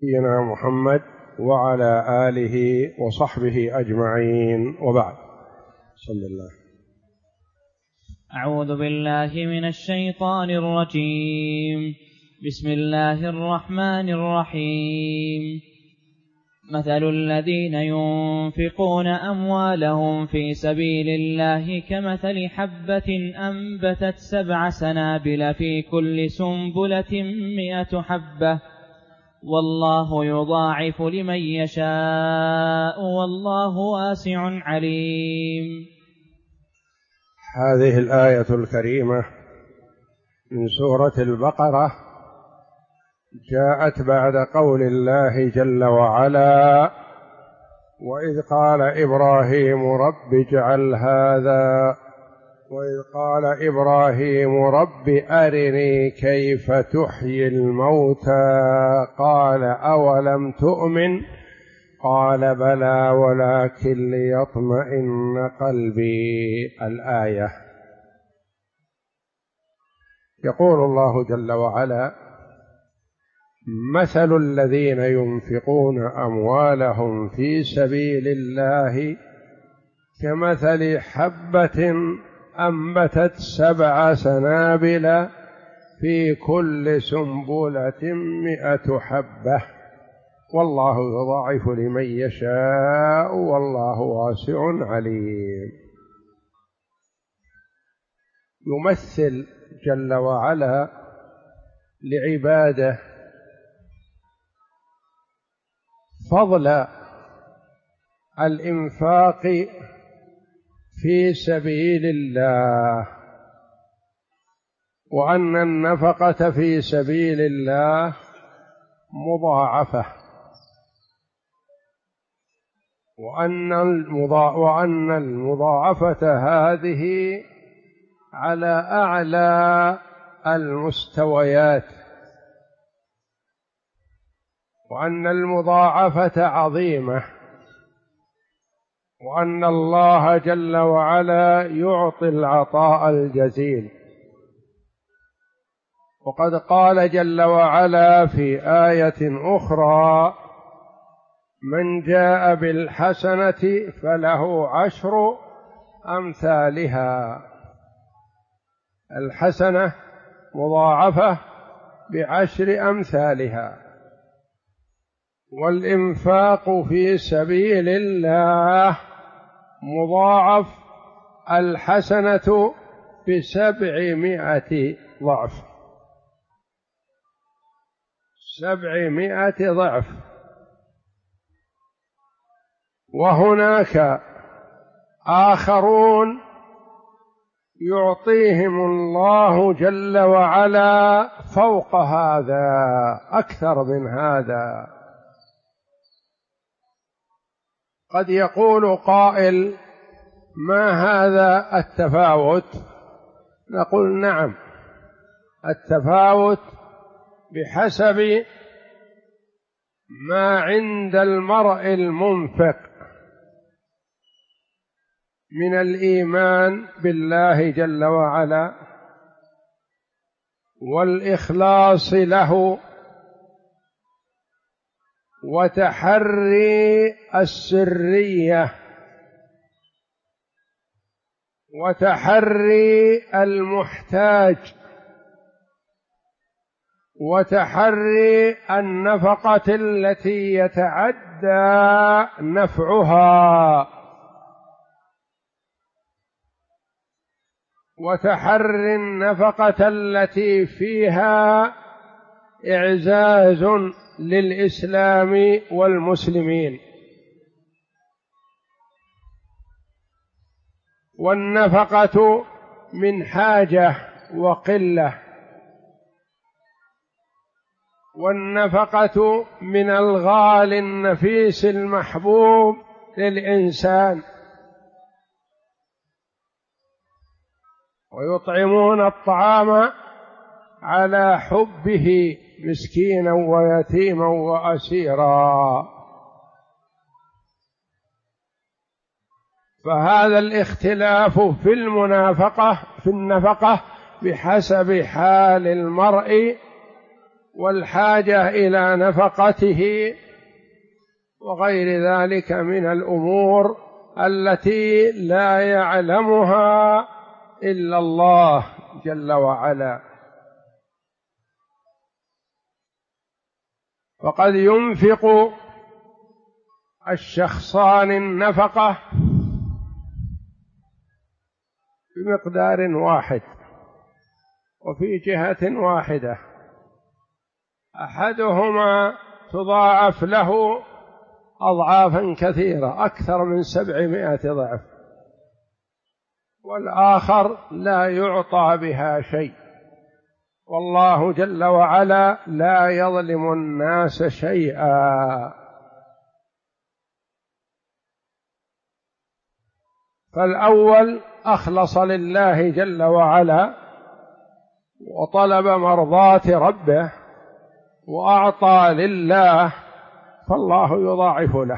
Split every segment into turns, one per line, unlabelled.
نبينا محمد وعلى آله وصحبه أجمعين، وبعد. بسم الله.
أعوذ بالله من الشيطان الرجيم. بسم الله الرحمن الرحيم. مثل الذين ينفقون أموالهم في سبيل الله كمثل حبة أنبتت 7 سنابل في كل سنبلة 100 حبة، والله يضاعف لمن يشاء والله واسع عليم.
هذه الآية الكريمة من سورة البقرة جاءت بعد قول الله جل وعلا: وإذ قال إبراهيم رب اجعل هذا وإذ قال إبراهيم رب أرني كيف تحيي الموتى قال أولم تؤمن قال بلى ولكن ليطمئن قلبي. الآية. يقول الله جل وعلا: مثل الذين ينفقون أموالهم في سبيل الله كمثل حبة أنبتت 7 سنابل في كل سنبلة 100 حبة، والله يضاعف لمن يشاء والله واسع عليم. يمثل جل وعلا لعباده فضل الإنفاق في سبيل الله، وأن النفقة في سبيل الله مضاعفة، وأن المضاعفة هذه على أعلى المستويات، وأن المضاعفة عظيمة، وأن الله جل وعلا يعطي العطاء الجزيل. وقد قال جل وعلا في آية أخرى: من جاء بالحسنة فله 10 أمثالها. الحسنة مضاعفة ب10 أمثالها. والإنفاق في سبيل الله مضاعف الحسنة ب700 ضعف، 700 ضعف. وهناك آخرون يعطيهم الله جل وعلا فوق هذا، أكثر من هذا. قد يقول قائل: ما هذا التفاوت؟ نقول: نعم، التفاوت بحسب ما عند المرء المنفق من الإيمان بالله جل وعلا والإخلاص له وتحري السرية وتحري المحتاج وتحري النفقة التي يتعدى نفعها وتحري النفقة التي فيها إعزاز للإسلام والمسلمين. والنفقة من حاجة وقلة، والنفقة من الغالي النفيس المحبوب للإنسان. ويطعمون الطعام على حبه مسكينا ويتيما وأسيرا. فهذا الاختلاف في النفقة بحسب حال المرء والحاجة إلى نفقته وغير ذلك من الأمور التي لا يعلمها إلا الله جل وعلا. فقد ينفق الشخصان النفقة بمقدار واحد وفي جهة واحدة، أحدهما تضاعف له أضعافا كثيرة أكثر من 700 ضعف، والآخر لا يعطى بها شيء، والله جل وعلا لا يظلم الناس شيئا. فالأول أخلص لله جل وعلا وطلب مرضاة ربه وأعطى لله فالله يضاعف له،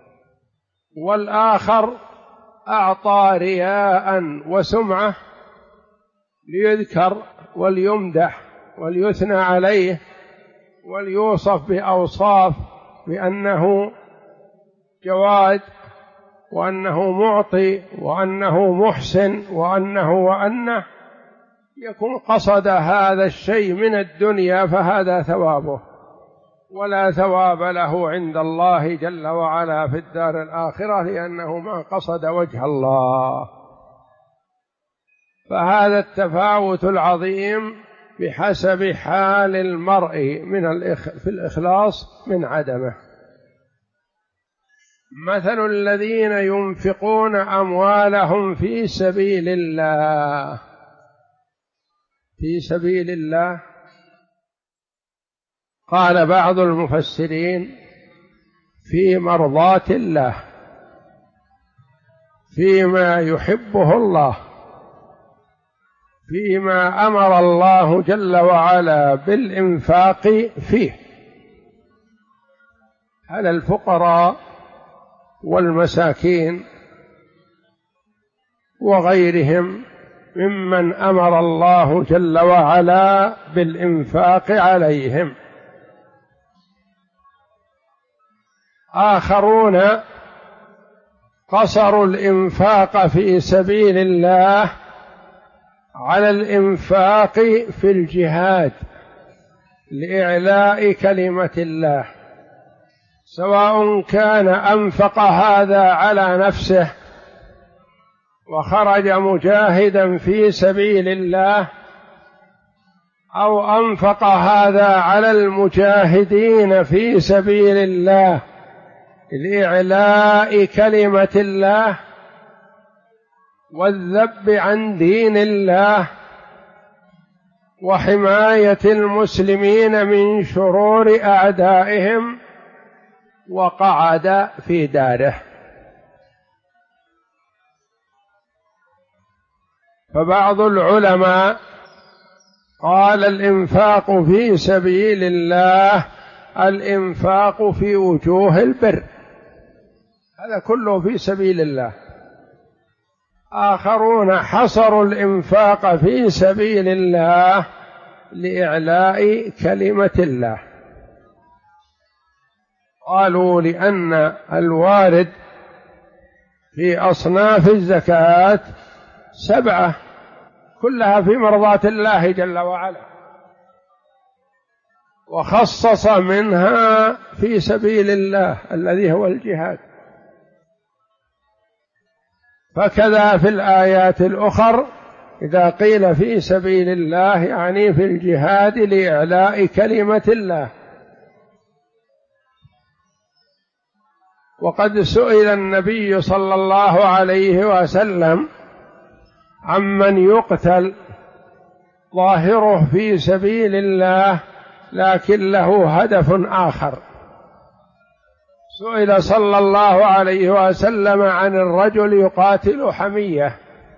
والآخر أعطى رياء وسمعة ليذكر وليمدح وليثنى عليه وليوصف بأوصاف بأنه جواد وأنه معطي وأنه محسن وأنه يكون قصد هذا الشيء من الدنيا، فهذا ثوابه، ولا ثواب له عند الله جل وعلا في الدار الآخرة، لأنه ما قصد وجه الله. فهذا التفاوت العظيم بحسب حال المرء في الإخلاص من عدمه. مثل الذين ينفقون أموالهم في سبيل الله، في سبيل الله قال بعض المفسرين في مرضاة الله، فيما يحبه الله، فيما أمر الله جل وعلا بالإنفاق فيه على الفقراء والمساكين وغيرهم ممن أمر الله جل وعلا بالإنفاق عليهم. آخرون قصروا الإنفاق في سبيل الله على الإنفاق في الجهاد لإعلاء كلمة الله، سواء كان أنفق هذا على نفسه وخرج مجاهدا في سبيل الله، أو أنفق هذا على المجاهدين في سبيل الله لإعلاء كلمة الله والذب عن دين الله وحماية المسلمين من شرور أعدائهم، وقعد في داره. فبعض العلماء قال الإنفاق في سبيل الله الإنفاق في وجوه البر، هذا كله في سبيل الله. آخرون حصروا الإنفاق في سبيل الله لإعلاء كلمة الله، قالوا لأن الوارد في أصناف الزكاة 7 كلها في مرضاة الله جل وعلا، وخصص منها في سبيل الله الذي هو الجهاد. فكذا في الآيات الأخرى إذا قيل في سبيل الله يعني في الجهاد لإعلاء كلمة الله. وقد سئل النبي صلى الله عليه وسلم عمن يقتل ظاهره في سبيل الله لكن له هدف آخر، سئل صلى الله عليه وسلم عن الرجل يقاتل حمية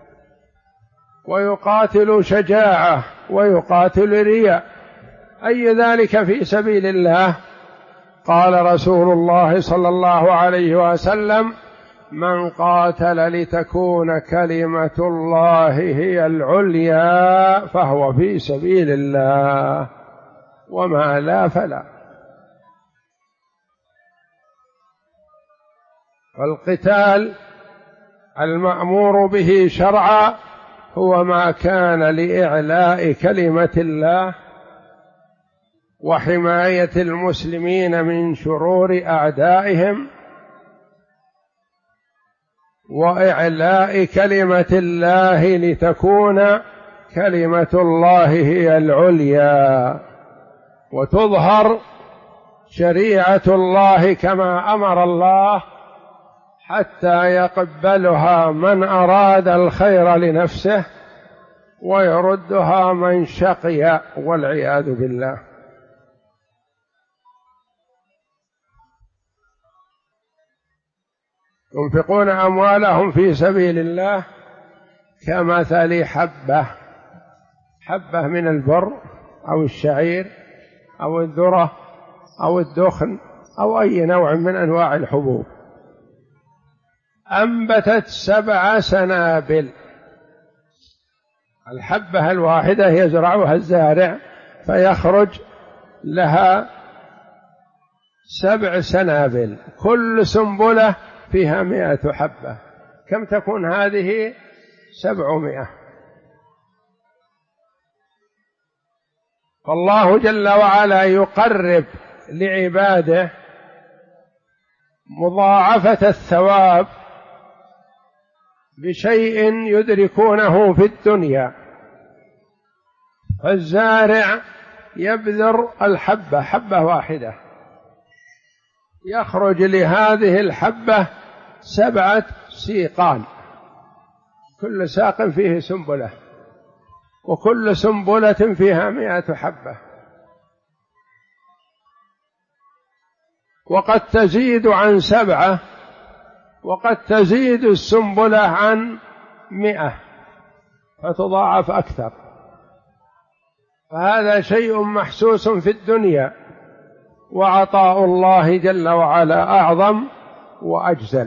ويقاتل شجاعة ويقاتل رياء، أي ذلك في سبيل الله؟ قال رسول الله صلى الله عليه وسلم: من قاتل لتكون كلمة الله هي العليا فهو في سبيل الله. وما لا فلا. فالقتال المأمور به شرعا هو ما كان لإعلاء كلمة الله وحماية المسلمين من شرور أعدائهم وإعلاء كلمة الله لتكون كلمة الله هي العليا وتظهر شريعة الله كما أمر الله حتى يقبلها من أراد الخير لنفسه ويردها من شقي والعياذ بالله. ينفقون أموالهم في سبيل الله كمثل حبة من البر أو الشعير أو الذرة أو الدخن أو أي نوع من أنواع الحبوب أنبتت 7 سنابل. الحبة الواحدة يزرعها الزارع فيخرج لها 7 سنابل، كل سنبلة فيها 100 حبة. كم تكون هذه؟ 700. فالله جل وعلا يقرب لعباده مضاعفة الثواب بشيء يدركونه في الدنيا. فالزارع يبذر الحبة، حبة واحدة، يخرج لهذه الحبة 7 سيقان، كل ساق فيه سنبلة، وكل سنبلة فيها 100 حبة، وقد تزيد عن 7، وقد تزيد السنبلة عن 100 فتضاعف أكثر. فهذا شيء محسوس في الدنيا، وعطاء الله جل وعلا أعظم وأجزل.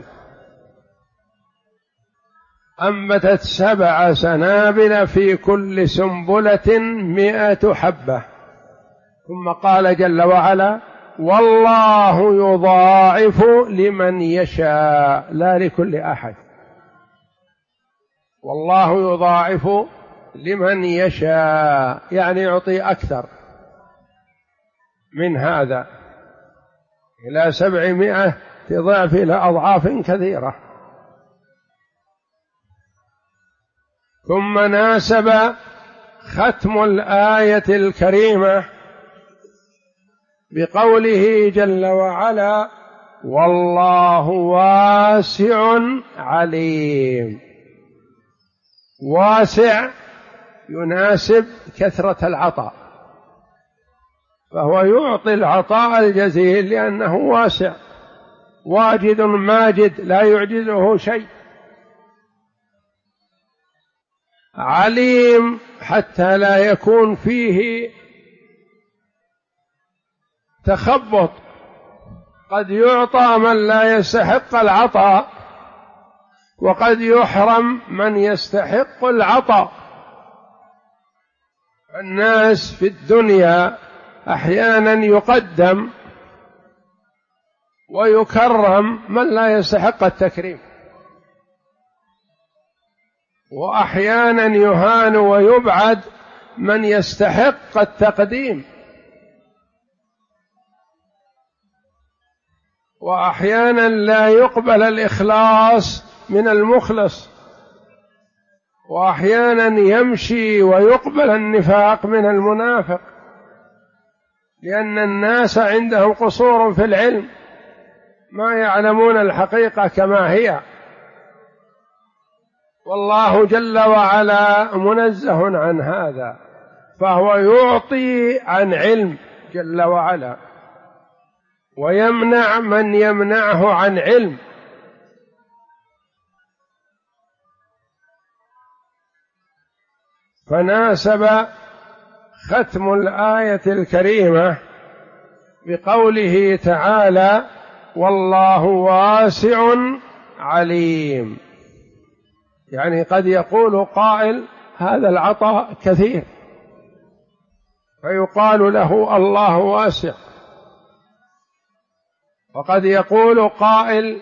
أنبتت 7 سنابل في كل سنبلة 100 حبة. ثم قال جل وعلا: والله يضاعف لمن يشاء، لا لكل أحد. والله يضاعف لمن يشاء، يعني يعطي أكثر من هذا، إلى 700 ضعف، إلى أضعاف كثيرة. ثم ناسب ختم الآية الكريمة بقوله جل وعلا: والله واسع عليم. واسع يناسب كثرة العطاء، فهو يعطي العطاء الجزيل لأنه واسع، واجد ماجد لا يعجزه شيء. عليم حتى لا يكون فيه تخبط، قد يعطى من لا يستحق العطاء، وقد يحرم من يستحق العطاء. الناس في الدنيا أحيانا يقدم ويكرم من لا يستحق التكريم، وأحيانا يهان ويبعد من يستحق التقديم، وأحيانا لا يقبل الإخلاص من المخلص، وأحيانا يمشي ويقبل النفاق من المنافق، لأن الناس عندهم قصور في العلم، ما يعلمون الحقيقة كما هي. والله جل وعلا منزه عن هذا، فهو يعطي عن علم جل وعلا، ويمنع من يمنعه عن علم. فناسب ختم الآية الكريمة بقوله تعالى: والله واسع عليم. يعني قد يقول قائل: هذا العطاء كثير، فيقال له الله واسع. وقد يقول قائل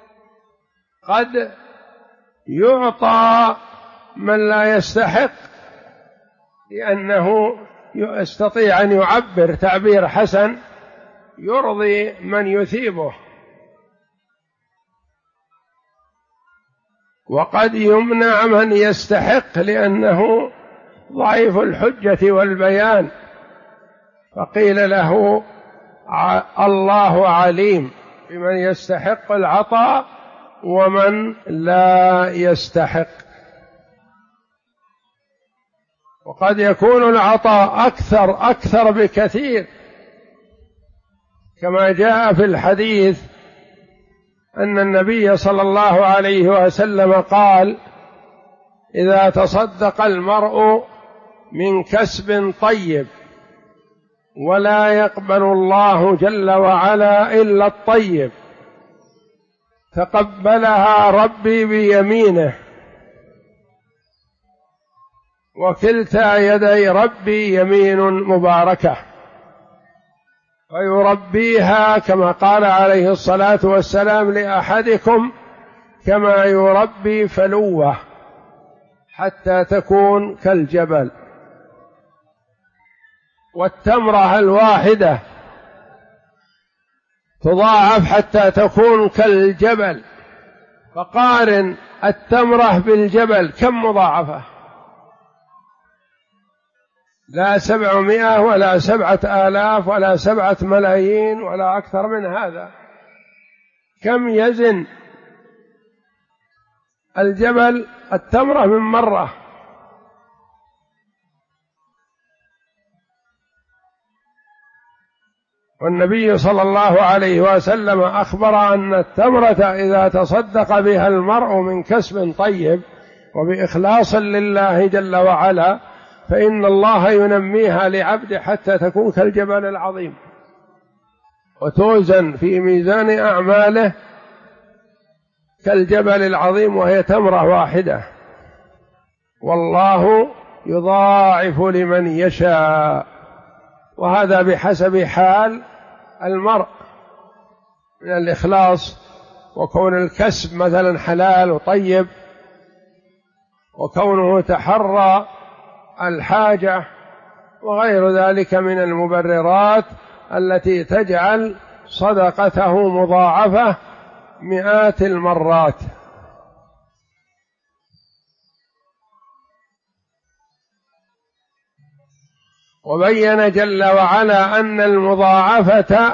قد يعطى من لا يستحق، لأنه يستطيع أن يعبر تعبير حسن يرضي من يثيبه، وقد يمنع من يستحق لأنه ضعيف الحجة والبيان، فقيل له الله عليم بمن يستحق العطاء ومن لا يستحق. وقد يكون العطاء أكثر بكثير، كما جاء في الحديث أن النبي صلى الله عليه وسلم قال: إذا تصدق المرء من كسب طيب ولا يقبل الله جل وعلا إلا الطيب، تقبلها ربي بيمينه، وكلتا يدي ربي يمين مباركة، فيربيها كما قال عليه الصلاة والسلام لأحدكم كما يربي فلوه حتى تكون كالجبل. والتمرة الواحدة تضاعف حتى تكون كالجبل، فقارن التمرة بالجبل كم مضاعفة؟ لا 700 ولا 7,000 ولا 7 ملايين ولا أكثر من هذا. كم يزن الجبل التمرة من مرة؟ والنبي صلى الله عليه وسلم أخبر أن التمرة إذا تصدق بها المرء من كسب طيب وبإخلاص لله جل وعلا فإن الله ينميها لعبده حتى تكون كالجبل العظيم، وتوزن في ميزان أعماله كالجبل العظيم، وهي تمرة واحدة. والله يضاعف لمن يشاء، وهذا بحسب حال المرء من الإخلاص، وكون الكسب مثلا حلال وطيب، وكونه تحرى الحاجة، وغير ذلك من المبررات التي تجعل صدقته مضاعفة مئات المرات. وبين جل وعلا أن المضاعفة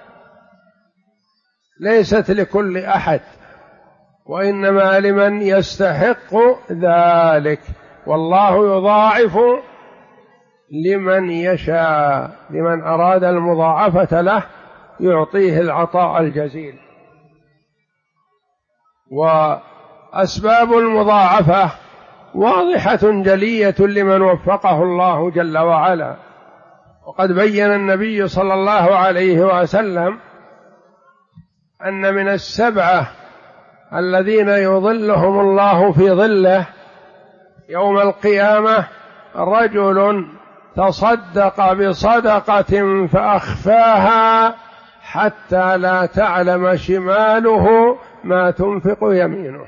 ليست لكل أحد، وإنما لمن يستحق ذلك، والله يضاعف لمن يشاء، لمن أراد المضاعفة له يعطيه العطاء الجزيل. وأسباب المضاعفة واضحة جلية لمن وفقه الله جل وعلا. وقد بين النبي صلى الله عليه وسلم أن من 7 الذين يظلهم الله في ظله يوم القيامة رجل تصدق بصدقة فأخفاها حتى لا تعلم شماله ما تنفق يمينه،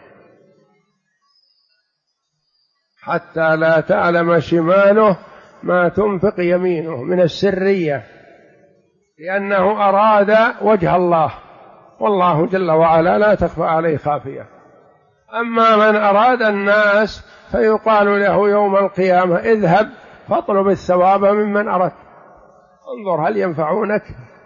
حتى لا تعلم شماله ما تنفق يمينه، من السرية، لأنه أراد وجه الله، والله جل وعلا لا تخفى عليه خافية. أما من أراد الناس فيقال له يوم القيامة اذهب فاطلب الثواب ممن أردت، انظر هل ينفعونك.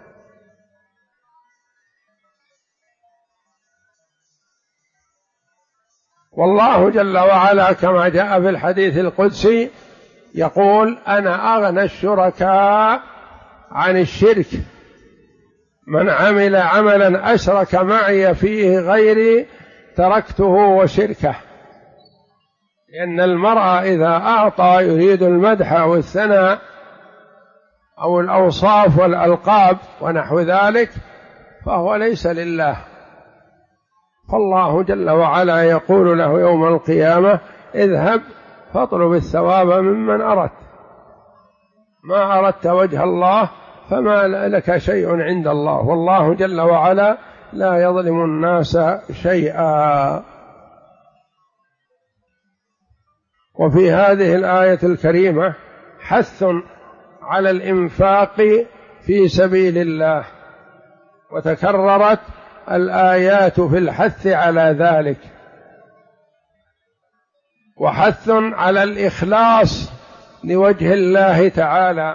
والله جل وعلا كما جاء في الحديث القدسي يقول: أنا أغنى الشركاء عن الشرك، من عمل عملا أشرك معي فيه غيري تركته وشركه. لأن المرء إذا أعطى يريد المدح أو الثناء أو الأوصاف والألقاب ونحو ذلك فهو ليس لله، فالله جل وعلا يقول له يوم القيامة اذهب فاطلب الثواب ممن أردت. ما أردت وجه الله فما لك شيء عند الله، والله جل وعلا لا يظلم الناس شيئا. وفي هذه الآية الكريمة حث على الإنفاق في سبيل الله، وتكررت الآيات في الحث على ذلك، وحث على الإخلاص لوجه الله تعالى،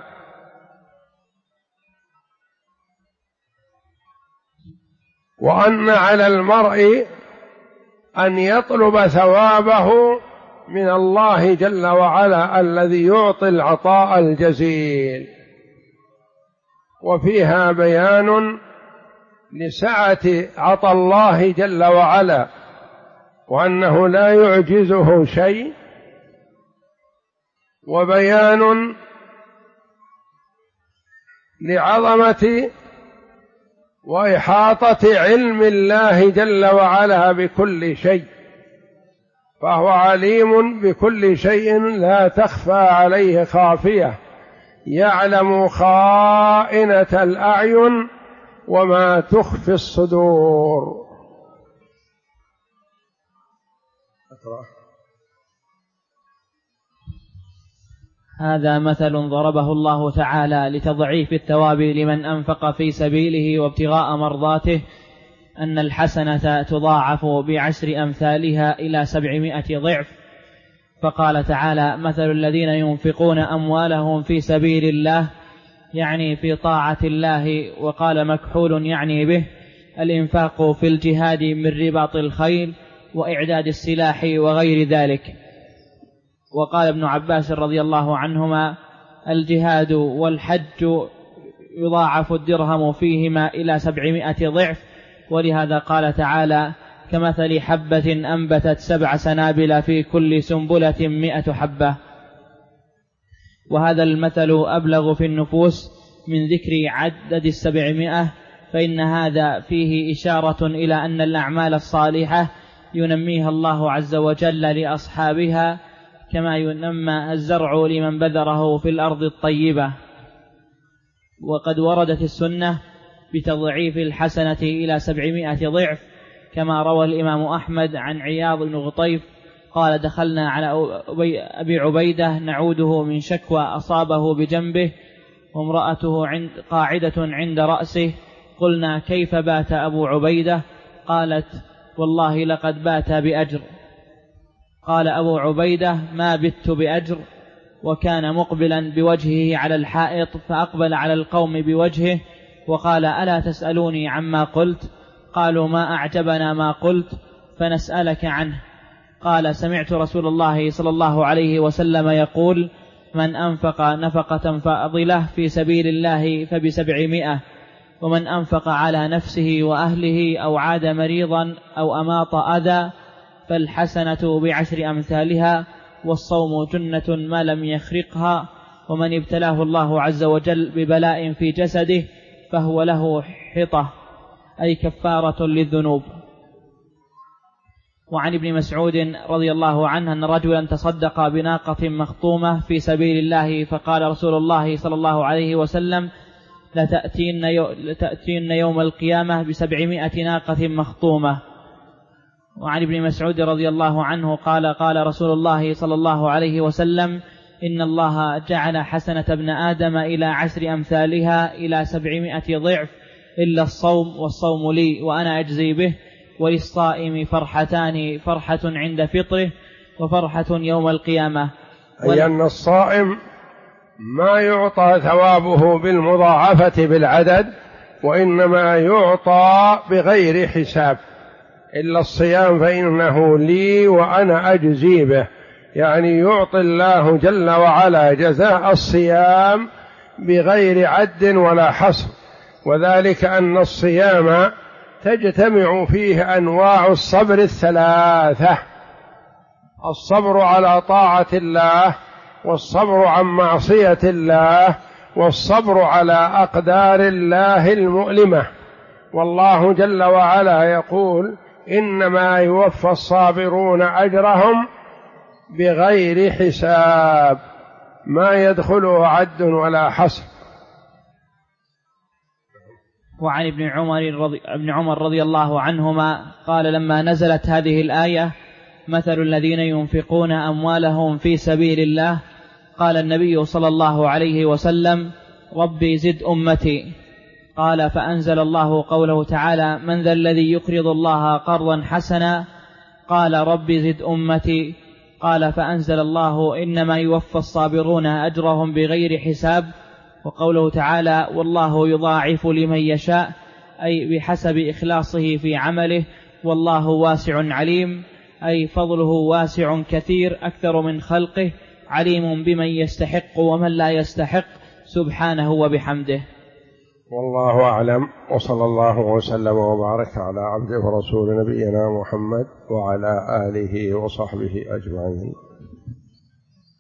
وأن على المرء أن يطلب ثوابه من الله جل وعلا الذي يعطي العطاء الجزيل. وفيها بيان لسعة عطاء الله جل وعلا، وأنه لا يعجزه شيء، وبيان لعظمة وإحاطة علم الله جل وعلا بكل شيء، فهو عليم بكل شيء لا تخفى عليه خافية، يعلم خائنة الأعين وما تخفي الصدور.
هذا مثل ضربه الله تعالى لتضعيف الثواب لمن أنفق في سبيله وابتغاء مرضاته، أن الحسنة تضاعف ب10 أمثالها إلى 700 ضعف. فقال تعالى: مثل الذين ينفقون أموالهم في سبيل الله، يعني في طاعة الله. وقال مكحول يعني به الإنفاق في الجهاد من رباط الخيل وإعداد السلاح وغير ذلك. وقال ابن عباس رضي الله عنهما: الجهاد والحج يضاعف الدرهم فيهما إلى 700 ضعف. ولهذا قال تعالى: كمثل حبة أنبتت 7 سنابل في كل سنبلة 100 حبة. وهذا المثل أبلغ في النفوس من ذكر عدد 700، فإن هذا فيه إشارة إلى أن الأعمال الصالحة ينميها الله عز وجل لأصحابها، كما ينمى الزرع لمن بذره في الأرض الطيبة. وقد وردت السنة بتضعيف الحسنة إلى 700 ضعف، كما روى الإمام أحمد عن عياض بن غطيف قال: دخلنا على أبي عبيدة نعوده من شكوى أصابه بجنبه وامرأته قاعدة عند رأسه، قلنا: كيف بات أبو عبيدة؟ قالت: والله لقد بات بأجر. قال أبو عبيدة: ما بت بأجر. وكان مقبلا بوجهه على الحائط، فأقبل على القوم بوجهه وقال: ألا تسألوني عما قلت؟ قالوا: ما أعجبنا ما قلت، فنسألك عنه. قال: سمعت رسول الله صلى الله عليه وسلم يقول: من أنفق نفقة فاضلة في سبيل الله ب700، ومن أنفق على نفسه وأهله أو عاد مريضا أو أماط أذى فالحسنة ب10 أمثالها، والصوم جنة ما لم يخرقها، ومن ابتلاه الله عز وجل ببلاء في جسده فهو له حطة، أي كفارة للذنوب. وعن ابن مسعود رضي الله عنه أن رجلا تصدق بناقة مخطومة في سبيل الله، فقال رسول الله صلى الله عليه وسلم: لتأتين يوم القيامة ب700 ناقة مخطومة. وعن ابن مسعود رضي الله عنه قال: قال رسول الله صلى الله عليه وسلم: إن الله جعل حسنة ابن آدم إلى 10 أمثالها إلى 700 ضعف، إلا الصوم، والصوم لي وأنا أجزي به، وللصائم فرحتان: فرحة عند فطره وفرحة يوم القيامة.
أي أن الصائم ما يعطى ثوابه بالمضاعفة بالعدد، وإنما يعطى بغير حساب. إلا الصيام فإنه لي وأنا أجزي به، يعني يعطي الله جل وعلا جزاء الصيام بغير عد ولا حصر. وذلك أن الصيام تجتمع فيه أنواع الصبر 3: الصبر على طاعة الله، والصبر عن معصية الله، والصبر على أقدار الله المؤلمة. والله جل وعلا يقول: إنما يوفى الصابرون أجرهم بغير حساب. ما يدخله عد ولا حصر.
وعن ابن عمر رضي الله عنهما قال لما نزلت هذه الآية مثل الذين ينفقون أموالهم في سبيل الله قال النبي صلى الله عليه وسلم ربي زد أمتي. قال فأنزل الله قوله تعالى من ذا الذي يقرض الله قرضا حسنا قال ربي زد أمتي. قال فأنزل الله إنما يوفى الصابرون أجرهم بغير حساب. وقوله تعالى والله يضاعف لمن يشاء أي بحسب إخلاصه في عمله والله واسع عليم أي فضله واسع كثير أكثر من خلقه عليم بمن يستحق ومن لا يستحق سبحانه وبحمده.
والله أعلم، وصلى الله وسلم وبارك على عبده ورسول نبينا محمد وعلى آله وصحبه أجمعين.